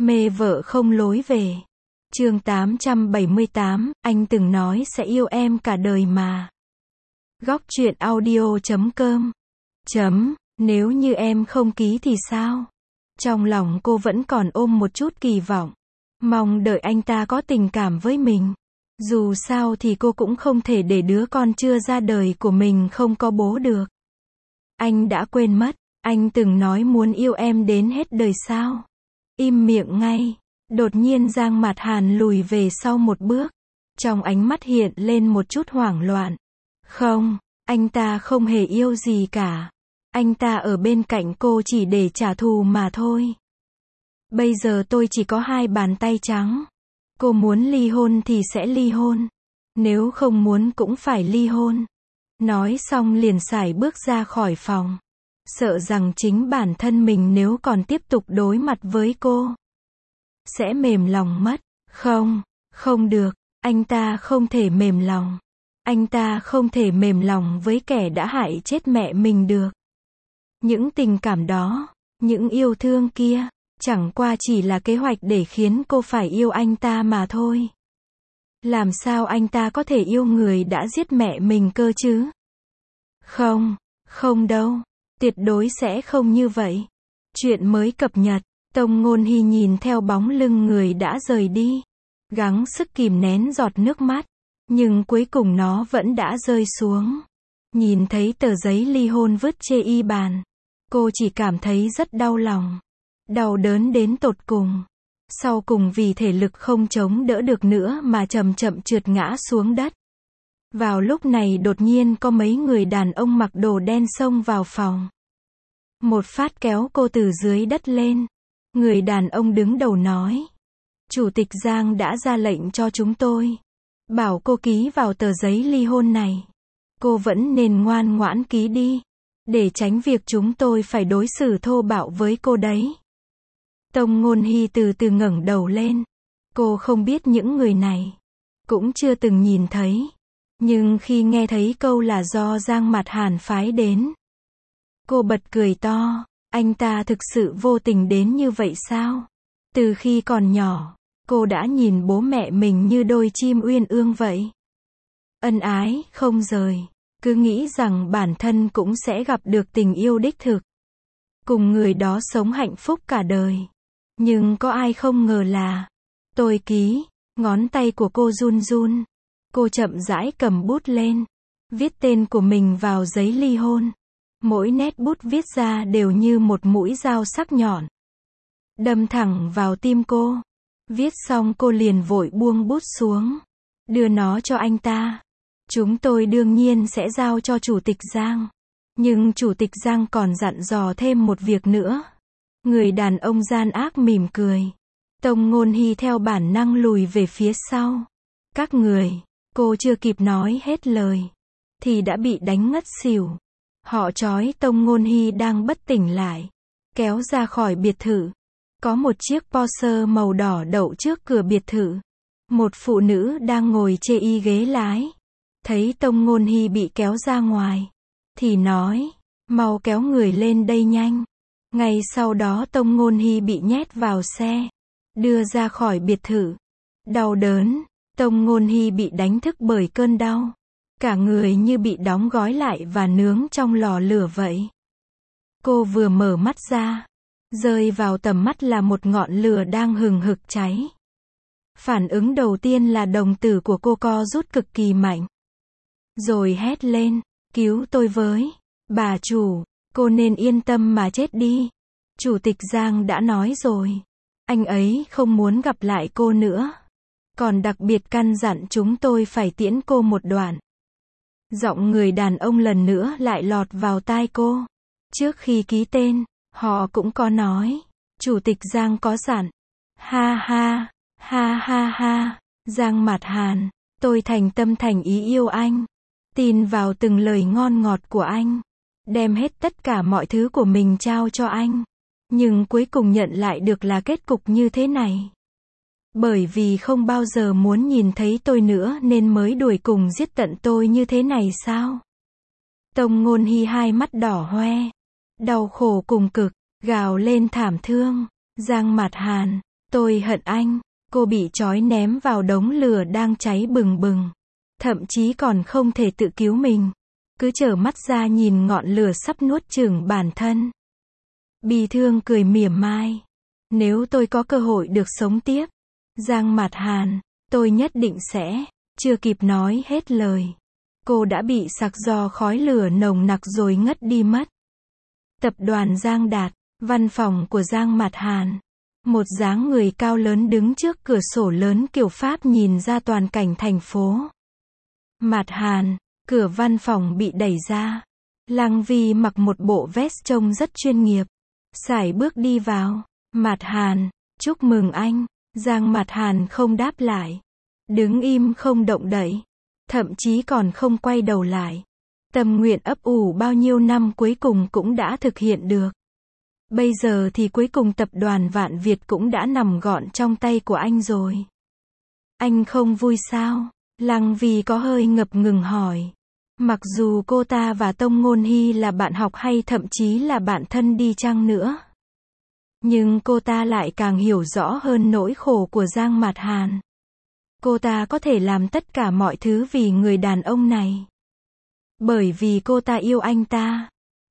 Mê vợ không lối về. Chương 878, anh từng nói sẽ yêu em cả đời mà. Góc truyện audio.com. Nếu như em không ký thì sao? Trong lòng cô vẫn còn ôm một chút kỳ vọng. Mong đợi anh ta có tình cảm với mình. Dù sao thì cô cũng không thể để đứa con chưa ra đời của mình không có bố được. Anh đã quên mất, anh từng nói muốn yêu em đến hết đời sao? Im miệng ngay. Đột nhiên Giang Mạt Hàn lùi về sau một bước. Trong ánh mắt hiện lên một chút hoảng loạn. Không, anh ta không hề yêu gì cả. Anh ta ở bên cạnh cô chỉ để trả thù mà thôi. Bây giờ tôi chỉ có 2 bàn tay trắng. Cô muốn ly hôn thì sẽ ly hôn. Nếu không muốn cũng phải ly hôn. Nói xong liền sải bước ra khỏi phòng. Sợ rằng chính bản thân mình nếu còn tiếp tục đối mặt với cô sẽ mềm lòng mất. Không được, anh ta không thể mềm lòng. Anh ta không thể mềm lòng với kẻ đã hại chết mẹ mình được. Những tình cảm đó, những yêu thương kia, chẳng qua chỉ là kế hoạch để khiến cô phải yêu anh ta mà thôi. Làm sao anh ta có thể yêu người đã giết mẹ mình cơ chứ? Không đâu, tuyệt đối sẽ không như vậy. Chuyện mới cập nhật. Tông Ngôn Hy nhìn theo bóng lưng người đã rời đi, gắng sức kìm nén giọt nước mắt, nhưng cuối cùng nó vẫn đã rơi xuống. Nhìn thấy tờ giấy ly hôn vứt chê y bàn, cô chỉ cảm thấy rất đau lòng, đau đớn đến tột cùng. Sau cùng vì thể lực không chống đỡ được nữa mà chậm chậm trượt ngã xuống đất. Vào lúc này đột nhiên có mấy người đàn ông mặc đồ đen xông vào phòng. Một phát kéo cô từ dưới đất lên. Người đàn ông đứng đầu nói. Chủ tịch Giang đã ra lệnh cho chúng tôi. Bảo cô ký vào tờ giấy ly hôn này. Cô vẫn nên ngoan ngoãn ký đi. Để tránh việc chúng tôi phải đối xử thô bạo với cô đấy. Tông Ngôn Hy từ từ ngẩng đầu lên. Cô không biết những người này. Cũng chưa từng nhìn thấy. Nhưng khi nghe thấy câu là do Giang Mạt Hàn phái đến, cô bật cười to. Anh ta thực sự vô tình đến như vậy sao? Từ khi còn nhỏ, cô đã nhìn bố mẹ mình như đôi chim uyên ương vậy. Ân ái, không rời. Cứ nghĩ rằng bản thân cũng sẽ gặp được tình yêu đích thực. Cùng người đó sống hạnh phúc cả đời. Nhưng có ai không ngờ là, tôi ký, ngón tay của cô run run. Cô chậm rãi cầm bút lên, viết tên của mình vào giấy ly hôn. Mỗi nét bút viết ra đều như một mũi dao sắc nhọn, đâm thẳng vào tim cô. Viết xong cô liền vội buông bút xuống, đưa nó cho anh ta. Chúng tôi đương nhiên sẽ giao cho Chủ tịch Giang. Nhưng Chủ tịch Giang còn dặn dò thêm một việc nữa. Người đàn ông gian ác mỉm cười. Tông Ngôn Hy theo bản năng lùi về phía sau. Các người, cô chưa kịp nói hết lời, thì đã bị đánh ngất xỉu. Họ trói Tông Ngôn Hy đang bất tỉnh lại, kéo ra khỏi biệt thự. Có một chiếc Porsche màu đỏ đậu trước cửa biệt thự. Một phụ nữ đang ngồi chê y ghế lái. Thấy Tông Ngôn Hy bị kéo ra ngoài, thì nói, mau kéo người lên đây nhanh. Ngay sau đó Tông Ngôn Hy bị nhét vào xe, đưa ra khỏi biệt thự. Đau đớn, Tông Ngôn Hy bị đánh thức bởi cơn đau. Cả người như bị đóng gói lại và nướng trong lò lửa vậy. Cô vừa mở mắt ra, rơi vào tầm mắt là một ngọn lửa đang hừng hực cháy. Phản ứng đầu tiên là đồng tử của cô co rút cực kỳ mạnh. Rồi hét lên, cứu tôi với, bà chủ, cô nên yên tâm mà chết đi. Chủ tịch Giang đã nói rồi, anh ấy không muốn gặp lại cô nữa. Còn đặc biệt căn dặn chúng tôi phải tiễn cô một đoạn. Giọng người đàn ông lần nữa lại lọt vào tai cô. Trước khi ký tên, họ cũng có nói. Chủ tịch Giang có dặn. Ha ha, Giang Mạt Hàn, tôi thành tâm thành ý yêu anh. Tin vào từng lời ngon ngọt của anh. Đem hết tất cả mọi thứ của mình trao cho anh. Nhưng cuối cùng nhận lại được là kết cục như thế này. Bởi vì không bao giờ muốn nhìn thấy tôi nữa nên mới đuổi cùng giết tận tôi như thế này sao? Tông Ngôn Hy hai mắt đỏ hoe, đau khổ cùng cực, gào lên thảm thương. Giang Mạt Hàn, Tôi hận anh. Cô bị trói ném vào đống lửa đang cháy bừng bừng. Thậm chí còn không thể tự cứu mình. Cứ trợn mắt ra nhìn ngọn lửa sắp nuốt chửng bản thân. Bi thương cười mỉa mai. Nếu tôi có cơ hội được sống tiếp, Giang Mạt Hàn, tôi nhất định sẽ. Chưa kịp nói hết lời, cô đã bị sặc do khói lửa nồng nặc rồi ngất đi mất. Tập đoàn Giang Đạt, văn phòng của Giang Mạt Hàn. Một dáng người cao lớn đứng trước cửa sổ lớn kiểu Pháp nhìn ra toàn cảnh thành phố. Mạt Hàn, cửa văn phòng bị đẩy ra. Lăng Vi mặc một bộ vest trông rất chuyên nghiệp. Sải bước đi vào. Mạt Hàn, chúc mừng anh. Giang Mạt Hàn không đáp lại. Đứng im không động đậy. Thậm chí còn không quay đầu lại. Tâm nguyện ấp ủ bao nhiêu năm cuối cùng cũng đã thực hiện được. Bây giờ thì cuối cùng tập đoàn Vạn Việt cũng đã nằm gọn trong tay của anh rồi. Anh không vui sao? Lăng Vi có hơi ngập ngừng hỏi. Mặc dù cô ta và Tông Ngôn Hy là bạn học hay thậm chí là bạn thân đi chăng nữa, nhưng cô ta lại càng hiểu rõ hơn nỗi khổ của Giang Mạt Hàn. Cô ta có thể làm tất cả mọi thứ vì người đàn ông này. Bởi vì cô ta yêu anh ta.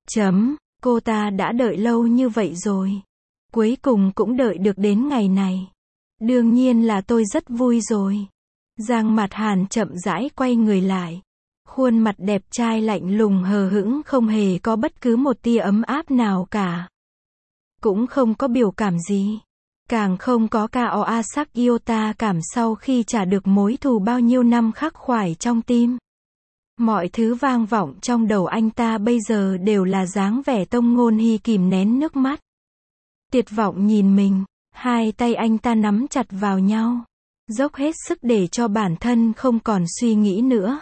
Cô ta đã đợi lâu như vậy rồi. Cuối cùng cũng đợi được đến ngày này. Đương nhiên là tôi rất vui rồi. Giang Mạt Hàn chậm rãi quay người lại. Khuôn mặt đẹp trai lạnh lùng hờ hững không hề có bất cứ một tia ấm áp nào cả. Cũng không có biểu cảm gì. Càng không có KOA sắc iota cảm sau khi trả được mối thù bao nhiêu năm khắc khoải trong tim. Mọi thứ vang vọng trong đầu anh ta bây giờ đều là dáng vẻ Tông Ngôn Hy kìm nén nước mắt. Tuyệt vọng nhìn mình, hai tay anh ta nắm chặt vào nhau. Dốc hết sức để cho bản thân không còn suy nghĩ nữa.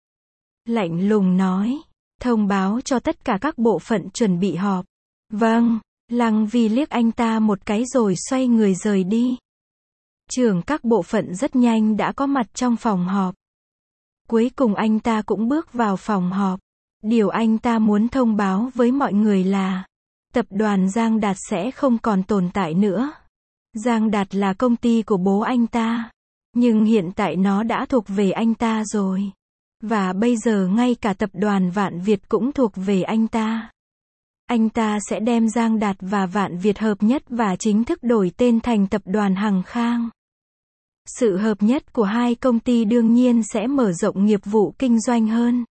Lạnh lùng nói, thông báo cho tất cả các bộ phận chuẩn bị họp. Vâng. Lăng Vi liếc anh ta một cái rồi xoay người rời đi. Trưởng các bộ phận rất nhanh đã có mặt trong phòng họp. Cuối cùng anh ta cũng bước vào phòng họp. Điều anh ta muốn thông báo với mọi người là tập đoàn Giang Đạt sẽ không còn tồn tại nữa. Giang Đạt là công ty của bố anh ta, nhưng hiện tại nó đã thuộc về anh ta rồi. Và bây giờ ngay cả tập đoàn Vạn Việt cũng thuộc về anh ta. Anh ta sẽ đem Giang Đạt và Vạn Việt hợp nhất và chính thức đổi tên thành tập đoàn Hằng Khang. Sự hợp nhất của hai công ty đương nhiên sẽ mở rộng nghiệp vụ kinh doanh hơn.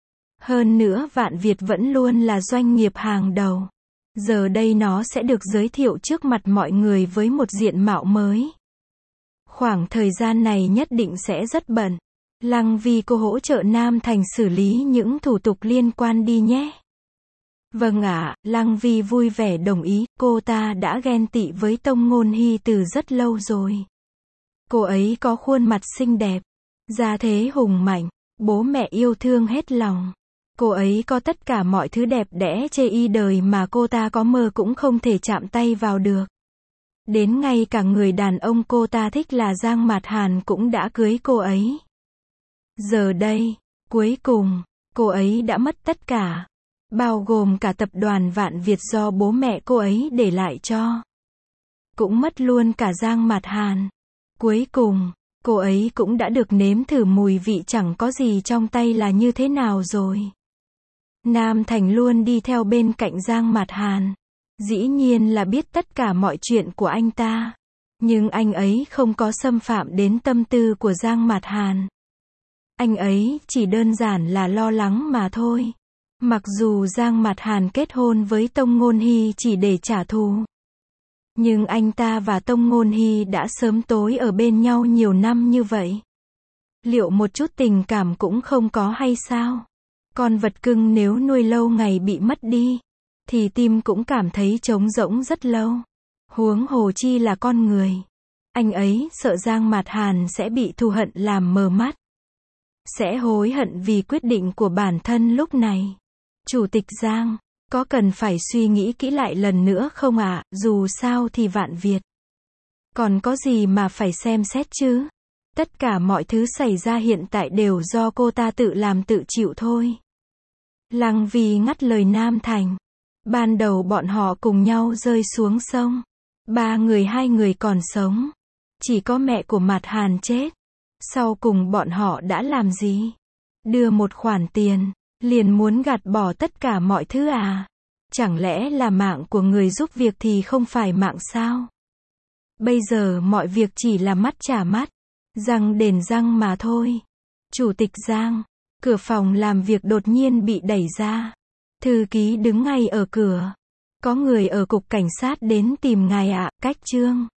Hơn nữa Vạn Việt vẫn luôn là doanh nghiệp hàng đầu. Giờ đây nó sẽ được giới thiệu trước mặt mọi người với một diện mạo mới. Khoảng thời gian này nhất định sẽ rất bận. Lăng Vi cô hỗ trợ Nam Thành xử lý những thủ tục liên quan đi nhé. Vâng ạ, Lăng Vi vui vẻ đồng ý, cô ta đã ghen tị với Tông Ngôn Hy từ rất lâu rồi. Cô ấy có khuôn mặt xinh đẹp, gia thế hùng mạnh, bố mẹ yêu thương hết lòng. Cô ấy có tất cả mọi thứ đẹp đẽ chê y đời mà cô ta có mơ cũng không thể chạm tay vào được. Đến ngay cả người đàn ông cô ta thích là Giang Mạt Hàn cũng đã cưới cô ấy. Giờ đây, cuối cùng, cô ấy đã mất tất cả. Bao gồm cả tập đoàn Vạn Việt do bố mẹ cô ấy để lại cho. Cũng mất luôn cả Giang Mạt Hàn. Cuối cùng, cô ấy cũng đã được nếm thử mùi vị chẳng có gì trong tay là như thế nào rồi. Nam Thành luôn đi theo bên cạnh Giang Mạt Hàn. Dĩ nhiên là biết tất cả mọi chuyện của anh ta. Nhưng anh ấy không có xâm phạm đến tâm tư của Giang Mạt Hàn. Anh ấy chỉ đơn giản là lo lắng mà thôi. Mặc dù Giang Mạt Hàn kết hôn với Tông Ngôn Hy chỉ để trả thù, nhưng anh ta và Tông Ngôn Hy đã sớm tối ở bên nhau nhiều năm như vậy. Liệu một chút tình cảm cũng không có hay sao? Con vật cưng nếu nuôi lâu ngày bị mất đi, thì tim cũng cảm thấy trống rỗng rất lâu. Huống hồ chi là con người. Anh ấy sợ Giang Mạt Hàn sẽ bị thù hận làm mờ mắt. Sẽ hối hận vì quyết định của bản thân lúc này. Chủ tịch Giang, có cần phải suy nghĩ kỹ lại lần nữa không ạ? Dù sao thì Vạn Việt còn có gì mà phải xem xét chứ? Tất cả mọi thứ xảy ra hiện tại đều do cô ta tự làm tự chịu thôi. Lăng Vi ngắt lời Nam Thành. Ban đầu bọn họ cùng nhau rơi xuống sông. Ba người hai người còn sống. Chỉ có mẹ của Mạt Hàn chết. Sau cùng bọn họ đã làm gì? Đưa một khoản tiền, liền muốn gạt bỏ tất cả mọi thứ à? Chẳng lẽ là mạng của người giúp việc thì không phải mạng sao? Bây giờ mọi việc chỉ là mắt trả mắt, răng đền răng mà thôi. Chủ tịch Giang, cửa phòng làm việc đột nhiên bị đẩy ra. Thư ký đứng ngay ở cửa. Có người ở cục cảnh sát đến tìm ngài ạ, Cách Trương.